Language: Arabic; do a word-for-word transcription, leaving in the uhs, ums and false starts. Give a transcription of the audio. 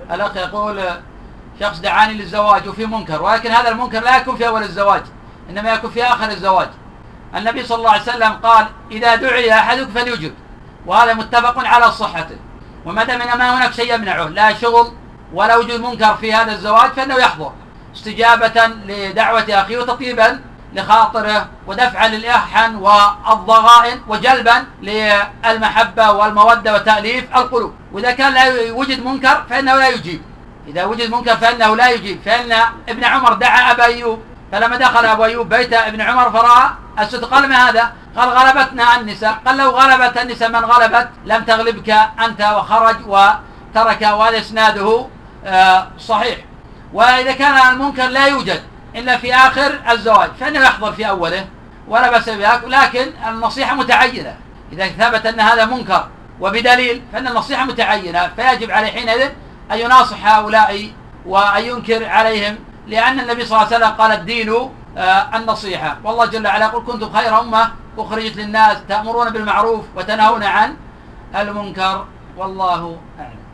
الأخ يقول شخص دعاني للزواج وفي منكر، ولكن هذا المنكر لا يكون في أول الزواج، إنما يكون في آخر الزواج. النبي صلى الله عليه وسلم قال إذا دعي أحدكم فليجب، وهذا متفق على صحته. وما دام ما هناك شيء يمنعه، لا شغل ولا وجود منكر في هذا الزواج، فإنه يحضر استجابة لدعوة أخيه وتطيبا لخاطره ودفعا للإحن والضغائن وجلبا للمحبة والمودة وتأليف القلوب. وإذا كان لا يوجد منكر فإنه لا يجيب، إذا وجد منكر فإنه لا يجيب. فإن ابن عمر دعا أبا أيوب، فلما دخل أبو أيوب بيت ابن عمر فرأى الصدق، قال ما هذا؟ قال غلبتنا النساء. قال لو غلبت النساء من غلبت لم تغلبك أنت، وخرج وترك. وهذا إسناده صحيح. وإذا كان المنكر لا يوجد إلا في آخر الزواج فإنه يحضر في أوله ولا بأس بذلك، لكن النصيحة متعينة. إذا ثبت أن هذا منكر وبدليل فإن النصيحة متعينة، فيجب عليه حينئذ أن يناصح هؤلاء وأن ينكر عليهم، لأن النبي صلى الله عليه وسلم قال الدين النصيحة. والله جل وعلا يقول كنتم خير أمة أخرجت للناس تأمرون بالمعروف وتنهون عن المنكر، والله أعلم.